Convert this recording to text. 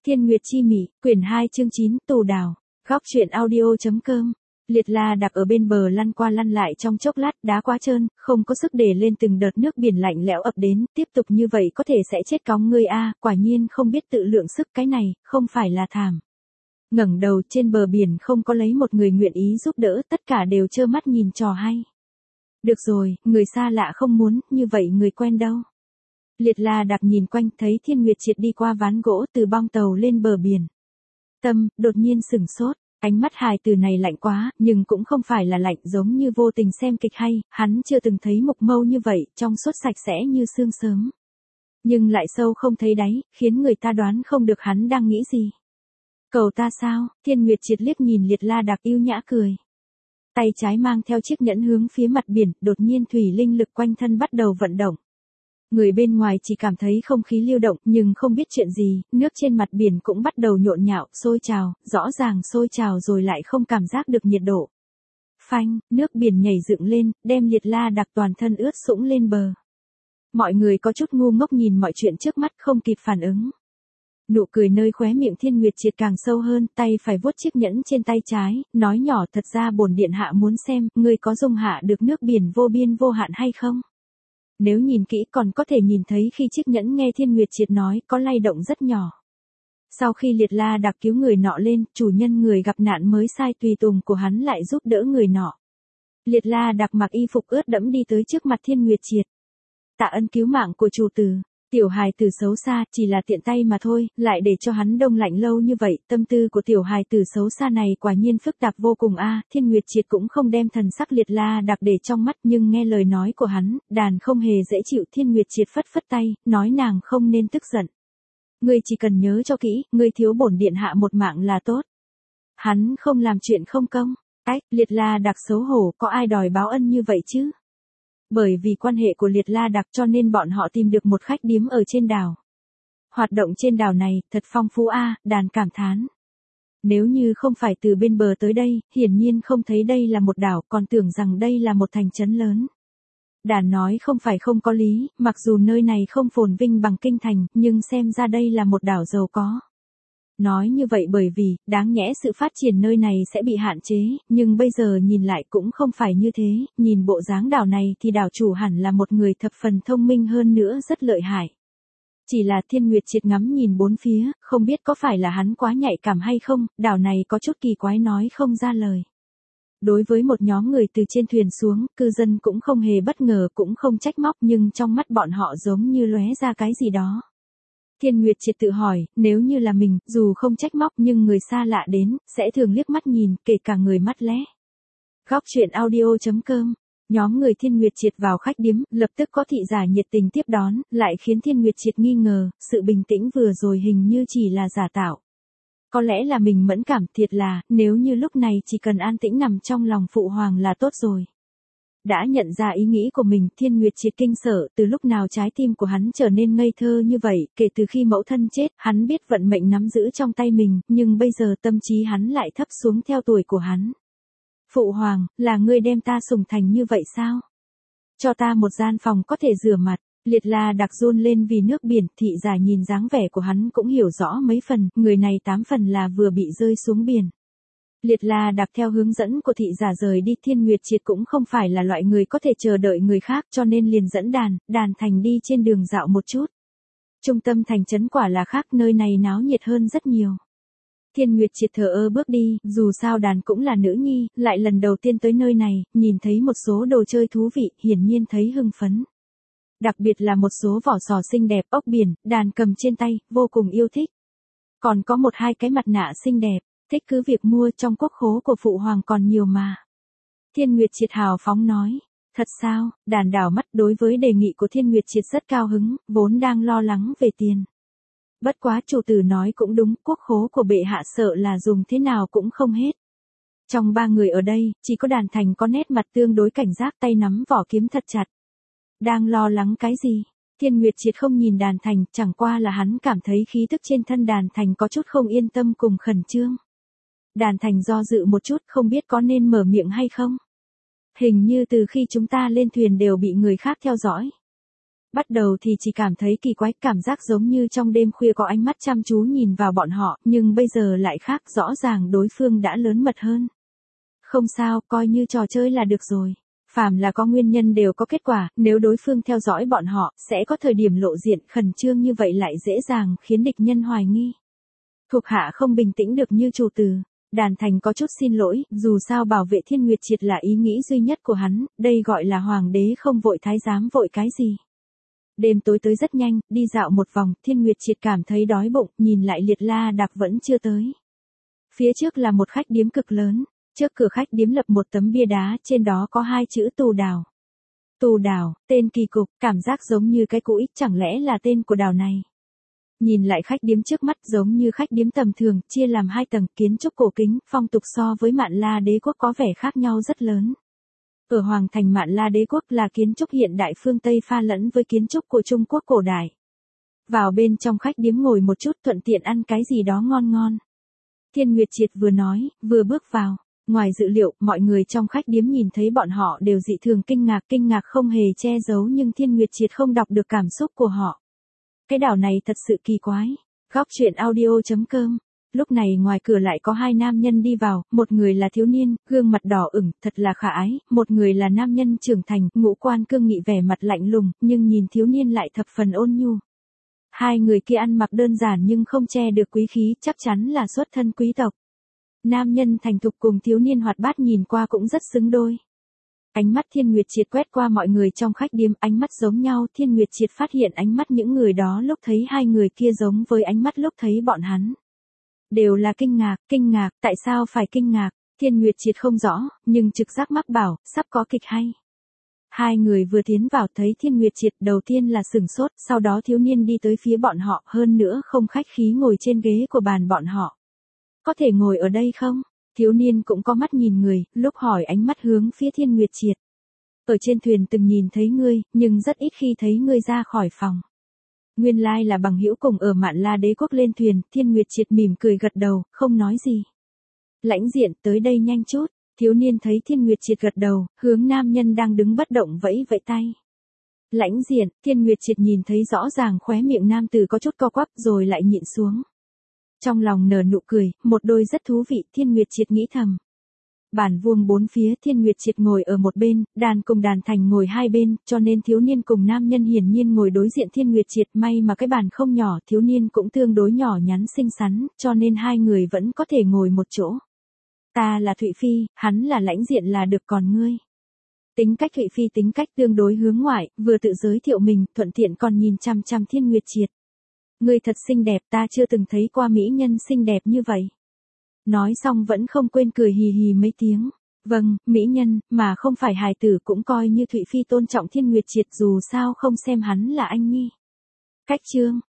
Thiên Nguyệt Chi Mị, quyển 2 chương 9, Tù Đào. Góc truyện audio.com. Liệt La Đặc ở bên bờ lăn qua lăn lại trong chốc lát, đá quá trơn, không có sức để lên từng đợt nước biển lạnh lẽo ập đến, tiếp tục như vậy có thể sẽ chết cóng ngươi a, quả nhiên không biết tự lượng sức, cái này không phải là thảm. Ngẩng đầu, trên bờ biển không có lấy một người nguyện ý giúp đỡ, tất cả đều trơ mắt nhìn trò hay. Được rồi, người xa lạ không muốn, như vậy người quen đâu. Liệt La Đặc nhìn quanh, thấy Thiên Nguyệt Triệt đi qua ván gỗ từ bong tàu lên bờ biển. Tâm đột nhiên sửng sốt, ánh mắt hài từ này lạnh quá, nhưng cũng không phải là lạnh giống như vô tình xem kịch hay, hắn chưa từng thấy mục mâu như vậy, trong suốt sạch sẽ như sương sớm. Nhưng lại sâu không thấy đáy, khiến người ta đoán không được hắn đang nghĩ gì. Cầu ta sao? Thiên Nguyệt Triệt liếc nhìn Liệt La Đặc yêu nhã cười. Tay trái mang theo chiếc nhẫn hướng phía mặt biển, đột nhiên thủy linh lực quanh thân bắt đầu vận động. Người bên ngoài chỉ cảm thấy không khí lưu động nhưng không biết chuyện gì, nước trên mặt biển cũng bắt đầu nhộn nhạo, sôi trào, rõ ràng sôi trào rồi lại không cảm giác được nhiệt độ. Phanh, nước biển nhảy dựng lên, đem Liệt La Đặc toàn thân ướt sũng lên bờ. Mọi người có chút ngu ngốc nhìn mọi chuyện trước mắt không kịp phản ứng. Nụ cười nơi khóe miệng Thiên Nguyệt Triệt càng sâu hơn, tay phải vuốt chiếc nhẫn trên tay trái, nói nhỏ thật ra bổn điện hạ muốn xem, ngươi có dung hạ được nước biển vô biên vô hạn hay không? Nếu nhìn kỹ còn có thể nhìn thấy khi chiếc nhẫn nghe Thiên Nguyệt Triệt nói có lay động rất nhỏ. Sau khi Liệt La Đặc cứu người nọ lên, chủ nhân người gặp nạn mới sai tùy tùng của hắn lại giúp đỡ người nọ. Liệt La Đặc mặc y phục ướt đẫm đi tới trước mặt Thiên Nguyệt Triệt. Tạ ân cứu mạng của chủ tử. Tiểu hài tử xấu xa, chỉ là tiện tay mà thôi, lại để cho hắn đông lạnh lâu như vậy, tâm tư của tiểu hài tử xấu xa này quả nhiên phức tạp vô cùng a. Thiên Nguyệt Triệt cũng không đem thần sắc Liệt La Đặc để trong mắt, nhưng nghe lời nói của hắn, đàn không hề dễ chịu. Thiên Nguyệt Triệt phất phất tay, nói nàng không nên tức giận. Ngươi chỉ cần nhớ cho kỹ, ngươi thiếu bổn điện hạ một mạng là tốt. Hắn không làm chuyện không công. Liệt La Đặc xấu hổ, có ai đòi báo ân như vậy chứ? Bởi vì quan hệ của Liệt La Đặc cho nên bọn họ tìm được một khách điếm ở trên đảo. Hoạt động trên đảo này, thật phong phú a, đàn cảm thán. Nếu như không phải từ bên bờ tới đây, hiển nhiên không thấy đây là một đảo, còn tưởng rằng đây là một thành trấn lớn. Đàn nói không phải không có lý, mặc dù nơi này không phồn vinh bằng kinh thành, nhưng xem ra đây là một đảo giàu có. Nói như vậy bởi vì, đáng nhẽ sự phát triển nơi này sẽ bị hạn chế, nhưng bây giờ nhìn lại cũng không phải như thế, nhìn bộ dáng đảo này thì đảo chủ hẳn là một người thập phần thông minh hơn nữa rất lợi hại. Chỉ là Thiên Nguyệt Triệt ngắm nhìn bốn phía, không biết có phải là hắn quá nhạy cảm hay không, đảo này có chút kỳ quái nói không ra lời. Đối với một nhóm người từ trên thuyền xuống, cư dân cũng không hề bất ngờ cũng không trách móc nhưng trong mắt bọn họ giống như lóe ra cái gì đó. Thiên Nguyệt Triệt tự hỏi, nếu như là mình, dù không trách móc nhưng người xa lạ đến, sẽ thường liếc mắt nhìn, kể cả người mắt lé. Góc truyện audio.com. Nhóm người Thiên Nguyệt Triệt vào khách điếm, lập tức có thị giả nhiệt tình tiếp đón, lại khiến Thiên Nguyệt Triệt nghi ngờ, sự bình tĩnh vừa rồi hình như chỉ là giả tạo. Có lẽ là mình mẫn cảm, thiệt là, nếu như lúc này chỉ cần an tĩnh nằm trong lòng phụ hoàng là tốt rồi. Đã nhận ra ý nghĩ của mình, Thiên Nguyệt Triệt kinh sợ, từ lúc nào trái tim của hắn trở nên ngây thơ như vậy, kể từ khi mẫu thân chết, hắn biết vận mệnh nắm giữ trong tay mình, nhưng bây giờ tâm trí hắn lại thấp xuống theo tuổi của hắn. Phụ hoàng, là ngươi đem ta sủng thành như vậy sao? Cho ta một gian phòng có thể rửa mặt. Liệt La Đặc run lên vì nước biển, thị giả nhìn dáng vẻ của hắn cũng hiểu rõ mấy phần, người này 8 phần là vừa bị rơi xuống biển. Liệt La Đặc theo hướng dẫn của thị giả rời đi. Thiên Nguyệt Triệt cũng không phải là loại người có thể chờ đợi người khác cho nên liền dẫn đàn thành đi trên đường dạo một chút. Trung tâm thành trấn quả là khác, nơi này náo nhiệt hơn rất nhiều. Thiên Nguyệt Triệt thờ ơ bước đi, dù sao đàn cũng là nữ nhi, lại lần đầu tiên tới nơi này, nhìn thấy một số đồ chơi thú vị, hiển nhiên thấy hưng phấn. Đặc biệt là một số vỏ sò xinh đẹp, ốc biển, đàn cầm trên tay, vô cùng yêu thích. Còn có một hai cái mặt nạ xinh đẹp. Thích cứ việc mua, trong quốc khố của phụ hoàng còn nhiều mà. Thiên Nguyệt Triệt hào phóng nói. Thật sao? Đàn đảo mắt đối với đề nghị của Thiên Nguyệt Triệt rất cao hứng, vốn đang lo lắng về tiền. Bất quá chủ tử nói cũng đúng, quốc khố của bệ hạ sợ là dùng thế nào cũng không hết. Trong 3 người ở đây, chỉ có đàn thành có nét mặt tương đối cảnh giác, tay nắm vỏ kiếm thật chặt. Đang lo lắng cái gì? Thiên Nguyệt Triệt không nhìn đàn thành, chẳng qua là hắn cảm thấy khí tức trên thân đàn thành có chút không yên tâm cùng khẩn trương. Đàn thành do dự một chút, không biết có nên mở miệng hay không. Hình như từ khi chúng ta lên thuyền đều bị người khác theo dõi. Bắt đầu thì chỉ cảm thấy kỳ quái, cảm giác giống như trong đêm khuya có ánh mắt chăm chú nhìn vào bọn họ, nhưng bây giờ lại khác, rõ ràng đối phương đã lớn mật hơn. Không sao, coi như trò chơi là được rồi. Phàm là có nguyên nhân đều có kết quả, nếu đối phương theo dõi bọn họ, sẽ có thời điểm lộ diện, khẩn trương như vậy lại dễ dàng khiến địch nhân hoài nghi. Thuộc hạ không bình tĩnh được như chủ tử. Đàn Thành có chút xin lỗi, dù sao bảo vệ Thiên Nguyệt Triệt là ý nghĩ duy nhất của hắn, đây gọi là hoàng đế không vội thái giám vội cái gì. Đêm tối tới rất nhanh, đi dạo một vòng, Thiên Nguyệt Triệt cảm thấy đói bụng, nhìn lại Liệt La Đạc vẫn chưa tới. Phía trước là một khách điếm cực lớn, trước cửa khách điếm lập một tấm bia đá, trên đó có 2 chữ Tù Đảo. Tù Đảo, tên kỳ cục, cảm giác giống như cái cũi, chẳng lẽ là tên của đảo này. Nhìn lại khách điếm trước mắt giống như khách điếm tầm thường, chia làm 2 tầng, kiến trúc cổ kính, phong tục so với Mạn La Đế quốc có vẻ khác nhau rất lớn. Ở Hoàng thành Mạn La Đế quốc là kiến trúc hiện đại phương Tây pha lẫn với kiến trúc của Trung Quốc cổ đại. Vào bên trong khách điếm ngồi một chút thuận tiện ăn cái gì đó ngon ngon. Thiên Nguyệt Triệt vừa nói, vừa bước vào. Ngoài dự liệu, mọi người trong khách điếm nhìn thấy bọn họ đều dị thường kinh ngạc không hề che giấu nhưng Thiên Nguyệt Triệt không đọc được cảm xúc của họ. Cái đảo này thật sự kỳ quái. Góc truyện audio.com. Lúc này ngoài cửa lại có 2 nam nhân đi vào, một người là thiếu niên, gương mặt đỏ ửng, thật là khả ái, một người là nam nhân trưởng thành, ngũ quan cương nghị vẻ mặt lạnh lùng, nhưng nhìn thiếu niên lại thập phần ôn nhu. 2 người kia ăn mặc đơn giản nhưng không che được quý khí, chắc chắn là xuất thân quý tộc. Nam nhân thành thục cùng thiếu niên hoạt bát nhìn qua cũng rất xứng đôi. Ánh mắt Thiên Nguyệt Triệt quét qua mọi người trong khách điếm, ánh mắt giống nhau, Thiên Nguyệt Triệt phát hiện ánh mắt những người đó lúc thấy 2 người kia giống với ánh mắt lúc thấy bọn hắn. Đều là kinh ngạc, tại sao phải kinh ngạc, Thiên Nguyệt Triệt không rõ, nhưng trực giác mách bảo, sắp có kịch hay. 2 người vừa tiến vào thấy Thiên Nguyệt Triệt đầu tiên là sửng sốt, sau đó thiếu niên đi tới phía bọn họ, hơn nữa không khách khí ngồi trên ghế của bàn bọn họ. Có thể ngồi ở đây không? Thiếu niên cũng có mắt nhìn người, lúc hỏi ánh mắt hướng phía Thiên Nguyệt Triệt. Ở trên thuyền từng nhìn thấy ngươi, nhưng rất ít khi thấy ngươi ra khỏi phòng. Nguyên lai là bằng hữu cùng ở Mạn La Đế quốc lên thuyền, Thiên Nguyệt Triệt mỉm cười gật đầu, không nói gì. Lãnh Diện tới đây nhanh chút, thiếu niên thấy Thiên Nguyệt Triệt gật đầu, hướng nam nhân đang đứng bất động vẫy vẫy tay. Lãnh Diện, Thiên Nguyệt Triệt nhìn thấy rõ ràng khóe miệng nam tử có chút co quắp rồi lại nhịn xuống. Trong lòng nở nụ cười, một đôi rất thú vị, Thiên Nguyệt Triệt nghĩ thầm. Bàn vuông 4 phía, Thiên Nguyệt Triệt ngồi ở một bên, Đàn cùng Đàn Thành ngồi 2 bên, cho nên thiếu niên cùng nam nhân hiển nhiên ngồi đối diện Thiên Nguyệt Triệt, may mà cái bàn không nhỏ, thiếu niên cũng tương đối nhỏ nhắn xinh xắn, cho nên 2 người vẫn có thể ngồi một chỗ. Ta là Thụy Phi, hắn là Lãnh Diện là được, còn ngươi. Tính cách Thụy Phi tính cách tương đối hướng ngoại, vừa tự giới thiệu mình, thuận tiện còn nhìn chăm chăm Thiên Nguyệt Triệt. Ngươi thật xinh đẹp, ta chưa từng thấy qua mỹ nhân xinh đẹp như vậy. Nói xong vẫn không quên cười hì hì mấy tiếng. Vâng, mỹ nhân, mà không phải hài tử, cũng coi như Thụy Phi tôn trọng Thiên Nguyệt Triệt, dù sao không xem hắn là anh nhi. Cách chương.